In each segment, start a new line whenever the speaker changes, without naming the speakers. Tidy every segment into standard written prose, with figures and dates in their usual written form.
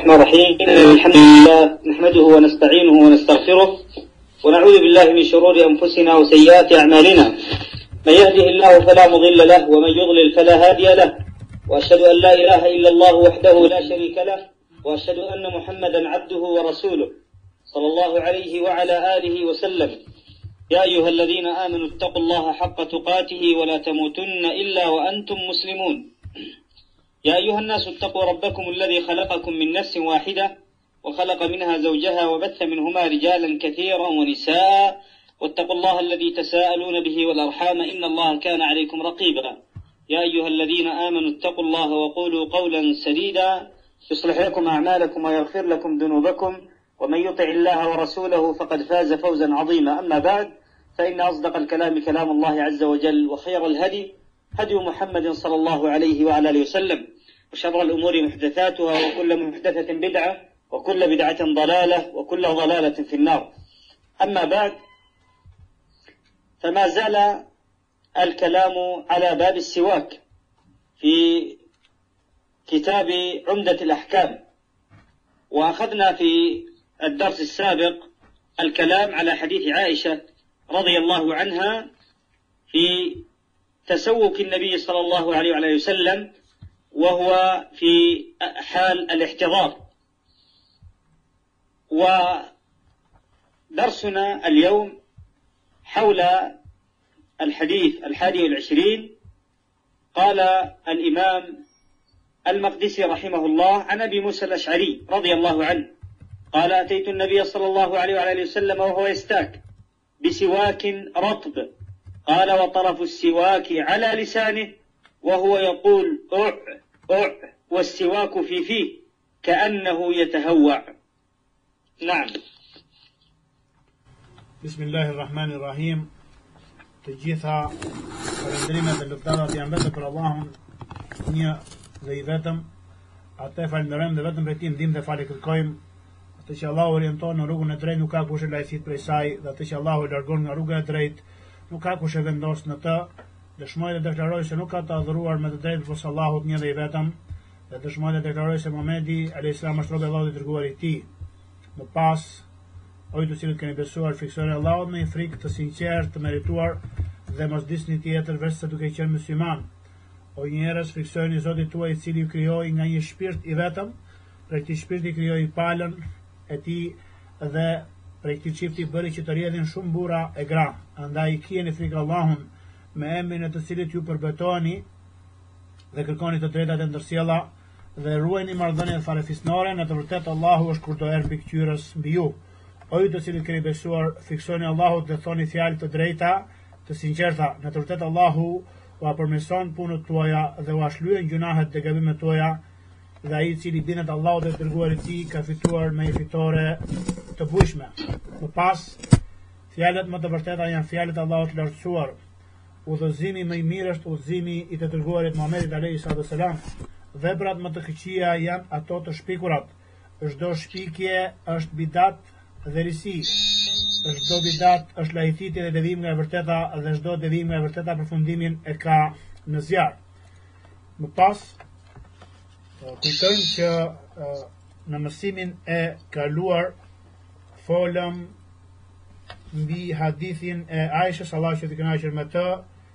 الرحمن الرحيم. الحمد لله نحمده ونستعينه ونستغفره ونعوذ بالله من شرور أنفسنا وسيئات أعمالنا. من يهده الله فلا مضل له ومن يضلل فلا هادي له، وأشهد أن لا إله إلا الله وحده لا شريك له، وأشهد أن محمدا عبده ورسوله صلى الله عليه وعلى آله وسلم. يا أيها الذين آمنوا اتقوا الله حق تقاته ولا تموتن إلا وأنتم مسلمون. يا أيها الناس اتقوا ربكم الذي خلقكم من نفس واحدة وخلق منها زوجها وبث منهما رجالا كثيرا ونساء، واتقوا الله الذي تساءلون به والأرحام إن الله كان عليكم رقيبا. يا أيها الذين آمنوا اتقوا الله وقولوا قولا سديدا يصلح لكم أعمالكم ويغفر لكم ذنوبكم، ومن يطع الله ورسوله فقد فاز فوزا عظيما. أما بعد، فإن أصدق الكلام كلام الله عز وجل، وخير الهدي هدي محمد صلى الله عليه وعلى آله وسلم، وشر الأمور محدثاتها، وكل محدثة بدعة، وكل بدعة ضلالة، وكل ضلالة في النار. أما بعد، فما زال الكلام على باب السواك في كتاب عمدة الأحكام، وأخذنا في الدرس السابق الكلام على حديث عائشة رضي الله عنها في تسوك النبي صلى الله عليه وعلى وسلم وهو في حال الاحتضار. ودرسنا اليوم حول الحديث 21. قال الإمام المقدسي رحمه الله عن أبي موسى الأشعري رضي الله عنه قال: أتيت النبي صلى الله عليه وعلى وسلم وهو يستاك بسواك رطب، قال: وطرف السواك على لسانه وهو يقول أع أع، والسواك في فيه كأنه يتهوع. نعم.
بسم الله الرحمن الرحيم. Të gjitha falënderimet dhe lëvdatat janë vetëm për Allahun, një dhe i vetëm. Atë falenderojmë dhe vetëm prej tij ndihmë dhe falë kërkojmë. Atë që Allahu orienton në rrugën e drejtë nuk ka kush e lajfit prej saj, dhe atë që Allahu e largon nga rruga e drejtë nuk ka kush e vendos në të. Dëshmoj dhe deklaroj se nuk ka të adhuruar me të drejtë përveç Allahut një dhe i vetëm, dhe dëshmoj dhe deklaroj se Muhamedi alayhis salam është robi i Allahut i dërguar i tij. Më pas, o ju të cilët keni besuar, friksoni Allahut me një frikë të sinqertë, të merituar, dhe mos disni tjetër veçse duke qenë musliman. O njerëz, friksoni Zotin tuaj, i cili ju krijoi nga një shpirt i vetëm, prej këtij shpirti krijoi palën e tij dhe prej këtij çifti bëri që të rrjedhin shumë burra e gra. Andaj keni frikë Allahun me emrin e të cilit ju përbetoheni dhe kërkoni të drejtat e ndërsjella dhe ruajini marrëdhëniet farefisnore. Në të vërtetë Allahu është kurdoer mbikëqyrës mbi ju. O ju të cilët keni besuar, fiksoni Allahut dhe thoni fjalë të drejta, të sinqerta. Në të vërtetë Allahu u përmirëson punët tuaja dhe u ashlyen gjunahet dhe gabimet tuaja, dhe ai i cili bindet Allahut dhe dërguarit i tij ka fituar me një fitore të bujshme. Më pas, fjalët më të vërteta janë fjalët e Allahut të lartësuar. Udhëzimi më i mirë është udhëzimi i të dërguarit Muhamedit alayhi salam. Veprat më të këqija janë ato të shpikurat. Çdo shpikje është bidat dhe risi. Çdo bidat është lajthitje dhe devim nga e vërteta, dhe çdo devim nga e vërteta përfundimin e ka në zjarr. Më pas, kujtojmë që në mësimin e kaluar folëm mbi hadithin e Aishës, Allahu që të kënaqur me të,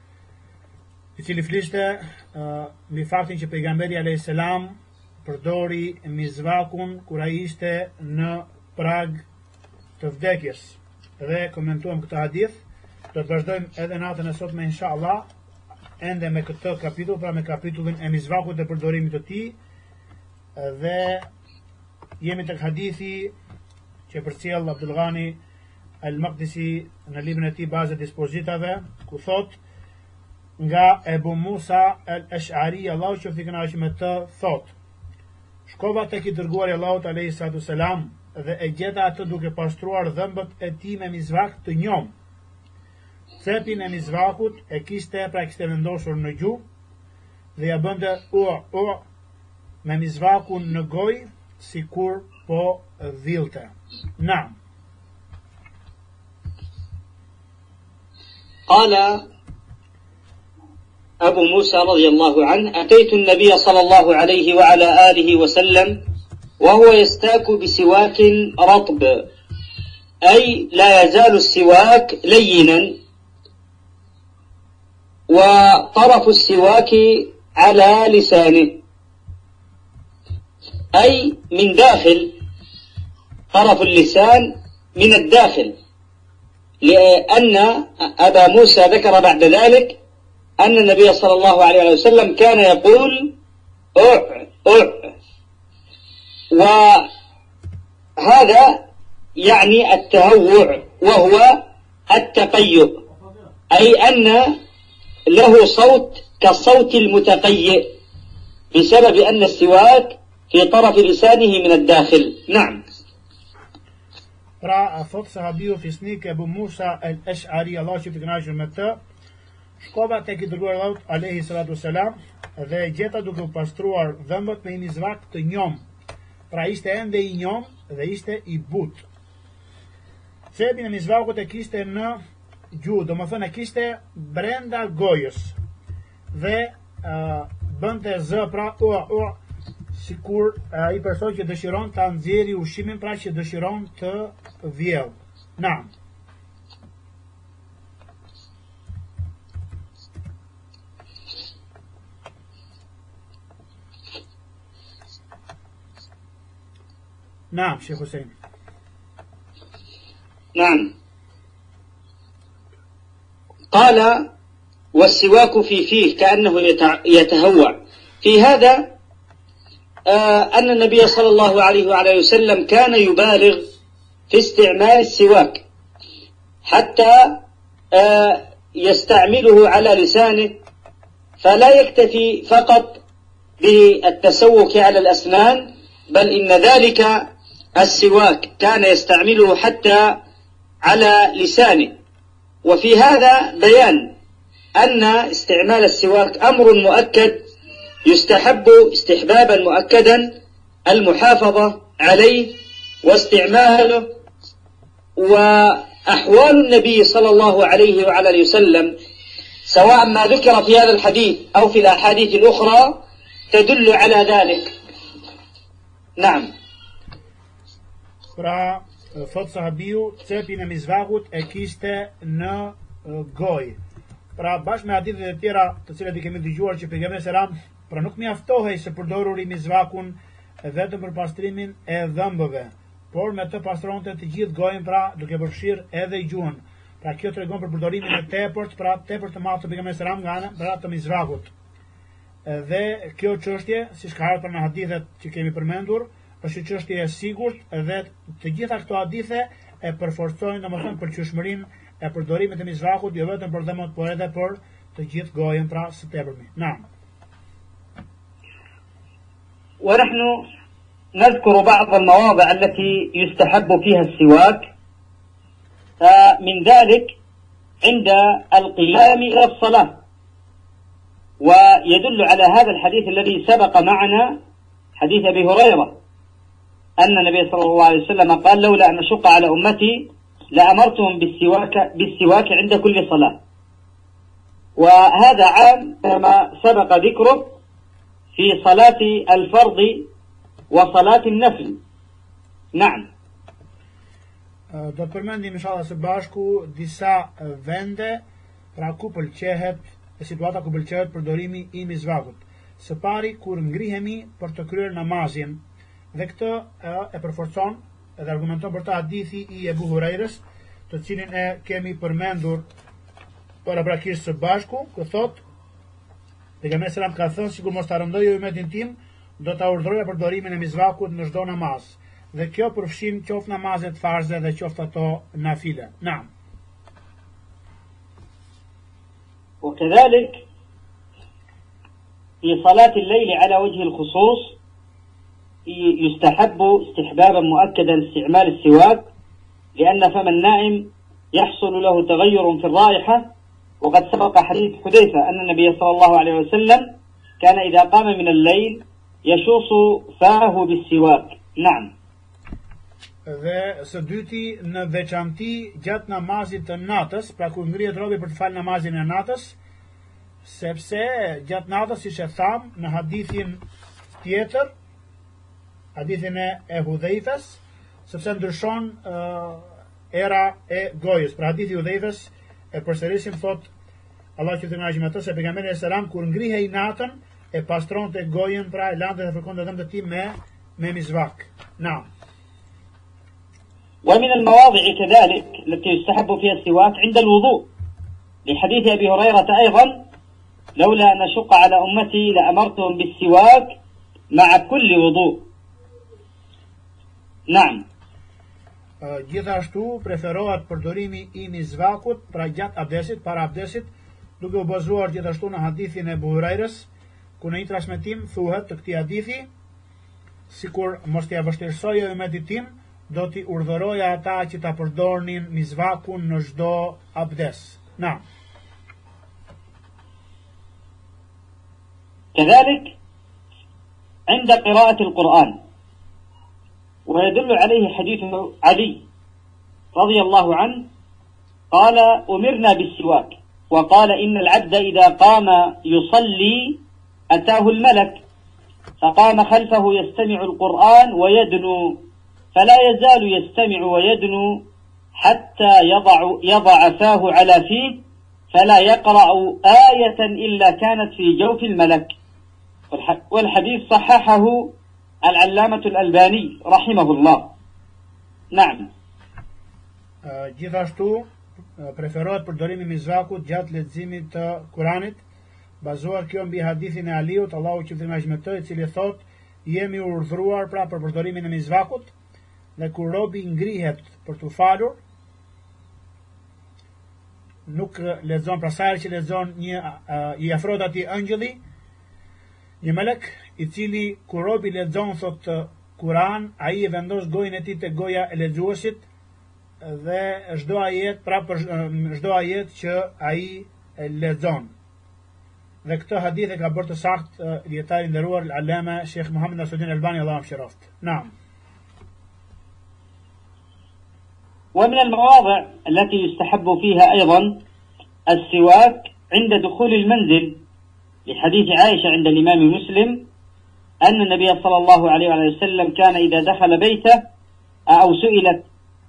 i cili fliste mbi faktin që pejgamberi alayhis salam përdori mizvakun kur ai ishte në prag të vdekjes. Dhe komentuam këtë hadith. Do të vazhdojmë edhe natën e sotme inshallah ende me këtë kapitull, pra me kapitullin e mizvakut dhe përdorimit të tij. Dhe jemi tek hadithi që përcjell Abdul Ghani al-Maqdisi në librin e tij Bazë dispozitave, ku thot nga Ebu Musa al-Ash'ari, Allahu qoftë i kënaqur me të, thot: shkova tek i dërguari Allahut alayhi salatu selam dhe e gjeta atë duke pastruar dhëmbët e tij me mizvak të njom. Cepin e mizvakut e kishte vendosur në gjuhë dhe ja bënte u me mizvakun në gojë sikur po dhilte. Naam.
قال أبو موسى رضي الله عنه: أتيت النبي صلى الله عليه وعلى آله وسلم وهو يستاك بسواك رطب، أي لا يزال السواك لينا وطرف السواك على لسانه، أي من داخل، طرف اللسان من الداخل، لأن أبا موسى ذكر بعد ذلك أن النبي صلى الله عليه وسلم كان يقول أع أع، وهذا يعني التهوع وهو التقيؤ، أي أن له صوت كصوت المتقيئ بسبب أن السواك في طرف لسانه من الداخل. نعم.
Pra, thot sahabiu fisnik Ebu Musa el-Esh'ari, Allah që të kënaqur me të, shkova tek i dërguar Allahut alayhi salatu wasalam dhe gjeta duke u pastruar dhëmbët me një mizvak të njom. Pra ishte ende i njom dhe ishte i but. Cepi në mizvakut e kishte në gjuhë, do më thënë e kishte brenda gojës dhe bënte zë, pra sikur ai person që dëshiron ta nxjerrë ushqimin, pra që dëshiron të vjellë. Naam. نعم شيخ حسين.
نعم. قال والسواك في فيه كأنه يتهوع. في هذا أن النبي صلى الله عليه وعلى وسلم كان يبالغ في استعمال السواك حتى يستعمله على لسانه، فلا يكتفي فقط بالتسوك على الأسنان، بل إن ذلك السواك كان يستعمله حتى على لسانه. وفي هذا بيان أن استعمال السواك أمر مؤكد يستحب استحبابا مؤكدا المحافظة عليه واستعماله. وأحوال النبي صلى الله عليه وعلى وسلم سواء ما ذكر في هذا الحديث أو في الأحاديث الأخرى تدل على ذلك. نعم.
Pra, thot sahabiu, cepin e mizvakut e kishte në gojë. Pra, bashkë me hadithet e tjera të cilat i kemi dëgjuar që pejgamberi selam, pra nuk mjaftohej se përdoruri mizvakun vetëm për pastrimin e dhëmbëve, por me të pastronte të gjithë gojën, pra duke përfshirë edhe gjuhën. Pra kjo tregon për përdorimin e tepërt, pra tepër të madh të pejgamberit selam nga ana të mizvakut. Dhe kjo çështje, siç ka ardhur në hadithet që kemi përmendur, është çështje e sigurt dhe të gjitha këto hadithe e përforcojnë domethënë përqyeshmërinë e përdorimit të mizvakut, jo vetëm për dhëmbët, por edhe për të gjithë gojën, pra së tepërmi. Naam.
ونحن نذكر بعض المواضع التي يستحب فيها السواك، من ذلك عند القيام إلى الصلاة. ويدل على هذا الحديث الذي سبق معنا حديث أبي هريرة أن النبي صلى الله عليه وسلم قال لولا أن أشق على أمتي لأمرتهم بالسواك عند كل صلاة. وهذا عام كما سبق ذكره في صلاة الفرض وصلاة النفل. نعم.
Do të përmendim inshallah së bashku disa vende pra ku pëlqehet, situata ku pëlqehet përdorimi i mizvakut. Së pari kur ngrihemi për të kryer namazin, dhe këtë e përforcon edhe argumenton për të hadithi i Ebu Hurajrës, të cilin e kemi përmendur paraprakisht së bashku, ku thot pejgamberi selam ka thënë, sikur mos ta rëndoj umetin tim, do ta urdhëroja përdorimin e mizvakut në çdo namaz. Dhe kjo përfshin qoftë namazet farze dhe qoftë ato nafile. Naam.
وكذلك في صلاة الليل على وجه الخصوص يستحب استحبابا مؤكدا استعمال السواك، لأن فم النائم يحصل له تغير في الرائحة. وقد سبق حديث حذيفة أن النبي صلى الله عليه وسلم كان إذا قام من الليل يشوص فاه بالسواك. نعم.
Dhe së dyti, në veçanti gjatë namazit të natës, pra kur ngrihet robi për të falë namazin e natës, sepse gjatë natës, siç e tham në hadithin tjetër, hadithin e Hudhejfes, sepse ndryshon era e gojës. Pra hadithi i Hudhejfes e përsërisim, thot Allah që të kënaqë me të, se pejgamberi selam kur ngrihej natën e pastronte gojën, pra e lante dhe fërkonte dëmtë e tij me mizvak. Naam.
ومن المواضع كذلك التي يستحب فيها السواك عند الوضوء، لحديث أبي هريرة أيضا: لولا أن أشق على أمتي لأمرتهم بالسواك مع كل وضوء. نعم.
Gjithashtu preferohet përdorimi i mizvakut pra gjatë abdesit, para abdesit, duke u bazuar gjithashtu në hadithin e Abu Hurairës, ku në një transmetim thuhet të këtij hadithi, sikur mos t'ia vështirësojë umetin tim, do t'i urdhëroja ata që ta përdornin mizvakun në çdo abdes. Na.
كذلك عند قراءة القرآن، ويدل عليه حديث علي رضي الله عنه قال: أمرنا بالسواك، وقال: إن العبد إذا قام يصلي أتاه الملك فقام خلفه يستمع القرآن ويدنو، فلا يزال يستمع ويدنو حتى يضع فاه على فيه، فلا يقرأ آية إلا كانت في جوف الملك. والحديث صححه العلامة الألباني رحمه الله. نعم.
Gjithashtu preferohet përdorimi i mizvakut gjatë leximit të Kuranit, bazuar kjo mbi hadithin e Aliut, Allahu qoftë i kënaqur me të, i cili thotë: jemi urdhëruar pra për përdorimin e mizvakut, dhe kur robi ngrihet për të falur, nuk lexon, pra sa herë që lexon i afrohet atij ëngjëlli, një melek, i cili kur robi lexon thot Kur'an, ai e vendos gojën e tij te goja e lexuesit dhe çdo ajet, pra për çdo ajet që ai lexon. Dhe këtë hadith e ka bërë të saktë dietari i nderuar Al-Allama Sheikh Muhammad Nasiruddin Albani, Allahu mëshiroft. Naam.
ومن المواضع التي يستحب فيها أيضا السواك عند دخول المنزل، لحديث عائشة عند الإمام مسلم أن النبي صلى الله عليه وسلم كان إذا دخل بيته أو سئلت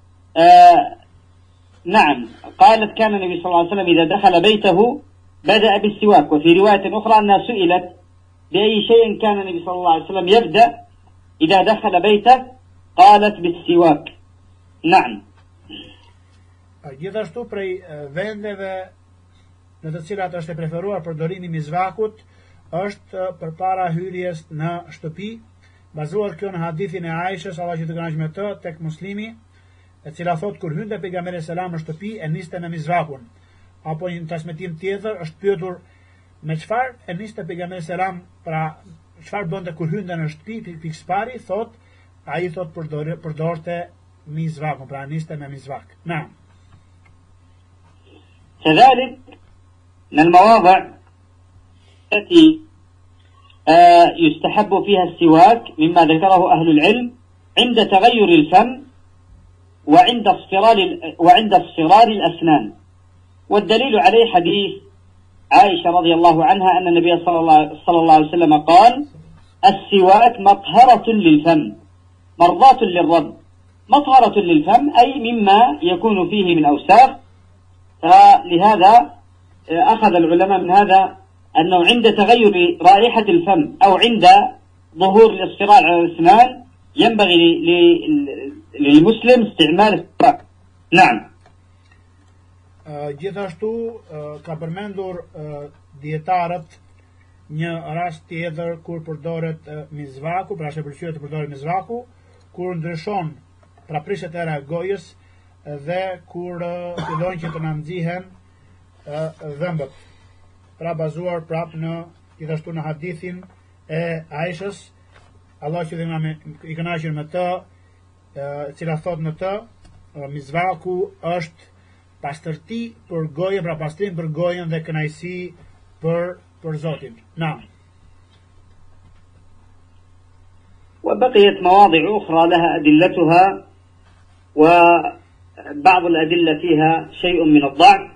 نعم قالت: كان النبي صلى الله عليه وسلم إذا دخل بيته بدأ بالسواك. وفي رواية أخرى أنها سئلت بأي شيء كان النبي صلى الله عليه وسلم يبدأ إذا دخل بيته، قالت: بالسواك. نعم.
Gjithashtu prej vendeve në të cilat është e preferuar përdorimi i mizvakut është përpara hyrjes në shtëpi, bazuar kjo në hadithin e Aishës, Allah që të kënaqë me të, tek Muslimi, e cila thot kur hynte pejgamberi selam në shtëpi e niste me mizvakun. Apo një transmetim tjetër është pyetur me çfarë e niste pejgamberi selam, pra çfarë bënte kur hynte në shtëpi, pikë pari, thot ai thot përdorte mizvakun, pra niste me mizvak. Na.
كذلك من المواضع التي يستحب فيها السواك مما ذكره أهل العلم عند تغير الفم وعند اصفرار الأسنان. والدليل عليه حديث عائشة رضي الله عنها أن النبي صلى الله عليه وسلم قال: السواك مطهرة للفم مرضاة للرب. مطهرة للفم أي مما يكون فيه من أوساخ. فلهذا أخذ العلماء من هذا أنه عند تغير رائحة الفم أو عند ظهور الاصفرار على الأسنان ينبغي للمسلم استعمال السواك. نعم.
Gjithashtu ka përmendur dietarët një rast tjetër kur përdoret mizvaku, pra është e pëlqyer të përdoret mizvaku, kur ndryshon pra prishet era e gojës dhe kur fillojnë që të na nxihen dhëmbët. Pra bazuar prap në gjithashtu në hadithin e Aishës, Allah që i kënaqur me të, e cila thot në të, mizvaku është pastërti për gojën, pra pastrim për gojën dhe kënaqësi për Zotin. Na.
وبقيت مواضع أخرى لها أدلتها، وبعض الأدلة فيها شيء من الضعف،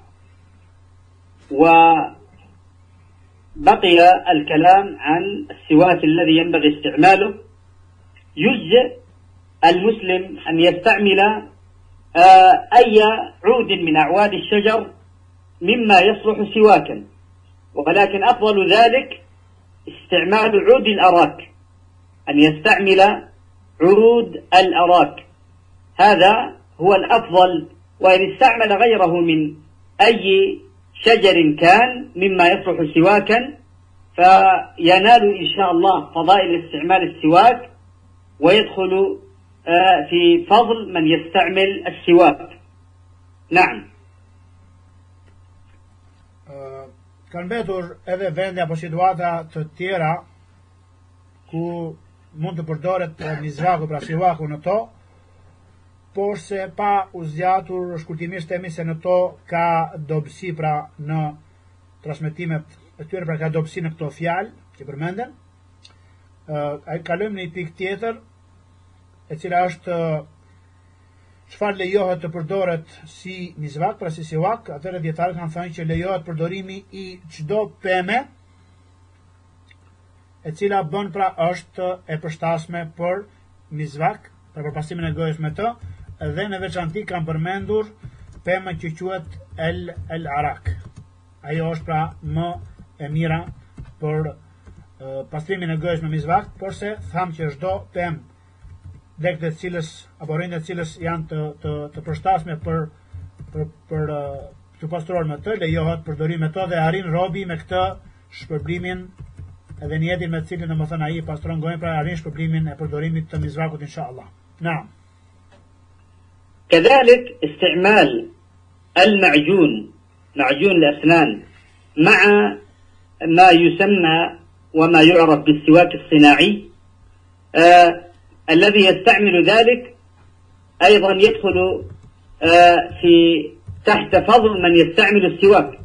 وبقي الكلام عن السواك الذي ينبغي استعماله يجزئ المسلم أن يستعمل أي عود من أعواد الشجر مما يصلح سواكا، ولكن أفضل ذلك استعمال عود الأراك، أن يستعمل عود الأراك، هذا هو الأفضل. وإن استعمل غيره من أي شجر كان مما يصلح سواكا فينال إن شاء الله فضائل استعمال السواك، ويدخل في فضل من يستعمل السواك. نعم.
Kanë mbetur edhe vende apo situata të tjera ku mund të përdoret mizraku, pra sivaku në to, por se pa u zgjatur shkurtimisht themi se në to ka dobësi, pra në transmetimet e tyre, pra ka dobësi në këto fjalë që përmenden. Kalojmë në një pikë tjetër, e cila është çfarë lejohet të përdoret si mizvak, pra si siwak. Atëherë dietarët kanë thënë që lejohet përdorimi i çdo peme e cila bën, pra është e përshtatshme për mizvak, pra për pastrimin e gojës me të, dhe në veçanti kanë përmendur pemën që quhet el arak. Ajo është pra më e mira për pastrimin e gojës me mizvak, por se thamë që çdo pemë lekët e cilës apo rrindët e cilës janë të përshtatshme për të pastruar me të, lejohet përdorim me to dhe arrin robi me këtë shpërblimin edhe niyetin me cilin domethënë ai pastron gojën, pra arrin shpërblimin e përdorimit të mizvakut inshallah. Naam.
كذلك استعمال المعجون، معجون الأسنان، مع ما يسمى وما يعرف بالسواك الصناعي، الذي يستعمل ذلك أيضا يدخل في تحت فضل من يستعمل السواك،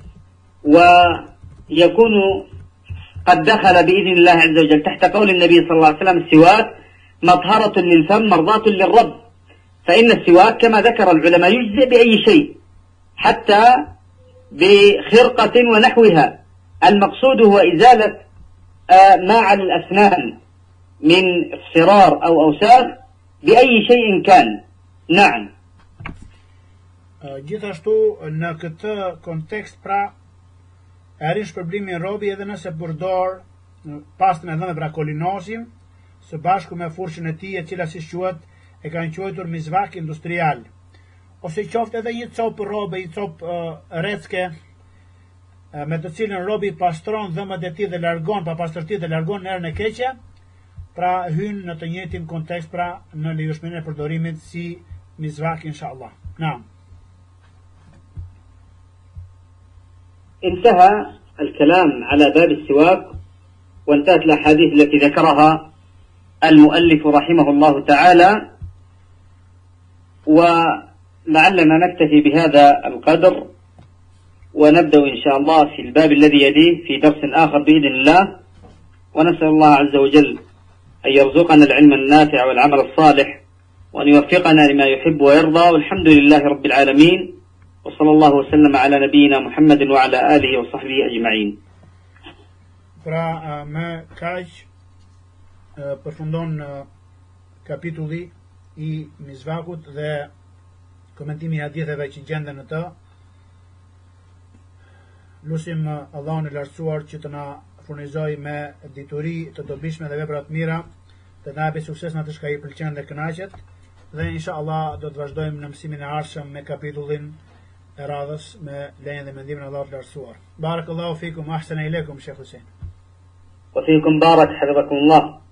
ويكون قد دخل بإذن الله عز وجل تحت قول النبي صلى الله عليه وسلم: السواك مطهرة للفم مرضاة للرب. فإن السواك كما ذكر العلماء يجزئ بأي شيء، حتى بخرقة ونحوها. المقصود هو إزالة ما على الأسنان من اصفرار أو أوساخ بأي شيء كان. نعم.
Gjithashtu në këtë kontekst, pra arrin shpërblimin robi edhe nëse përdor pastën e dhënë, pra kolinosin, së bashku me furçën e tij, e cila si quhet e kanë quajtur mizvak industrial, ose qoftë edhe një copë robe, një copë recke, me të cilën robi pastron dhëmbët e tij dhe largon pa pastërti dhe largon erën e keqe, pra hyn në të njëjtin kontekst, pra në lejueshmërinë e përdorimit si mizvak inshallah. Naam.
انتهى الكلام على باب السواك، وانتهت الأحاديث التي ذكرها المؤلف رحمه الله تعالى، ولعلنا نكتفي بهذا القدر، ونبدأ إن شاء الله في الباب الذي يليه في درس آخر بإذن الله، ونسأل الله عز وجل أن يرزقنا العلم النافع والعمل الصالح، وأن يوفقنا لما يحب ويرضى، والحمد لله رب العالمين، وصلى الله وسلم على نبينا محمد وعلى آله وصحبه أجمعين.
Pra me kaq përfundon kapitulli i mizvakut dhe komentimi i haditheve që gjenden në të. Lusim Allahun e lartësuar që të na furnizoj me dituri të dobishme dhe vepra të mira, të na japë sukses në atë që i pëlqen dhe kënaqet, dhe inshallah do të vazhdojmë në mësimin e ardhshëm me kapitullin e radhës me lejen dhe mendimin e Allahut të lartësuar. Barakallahu fikum, ahsana ilaykum Sheikh Hussein.
وفيكم بارك حفظكم الله.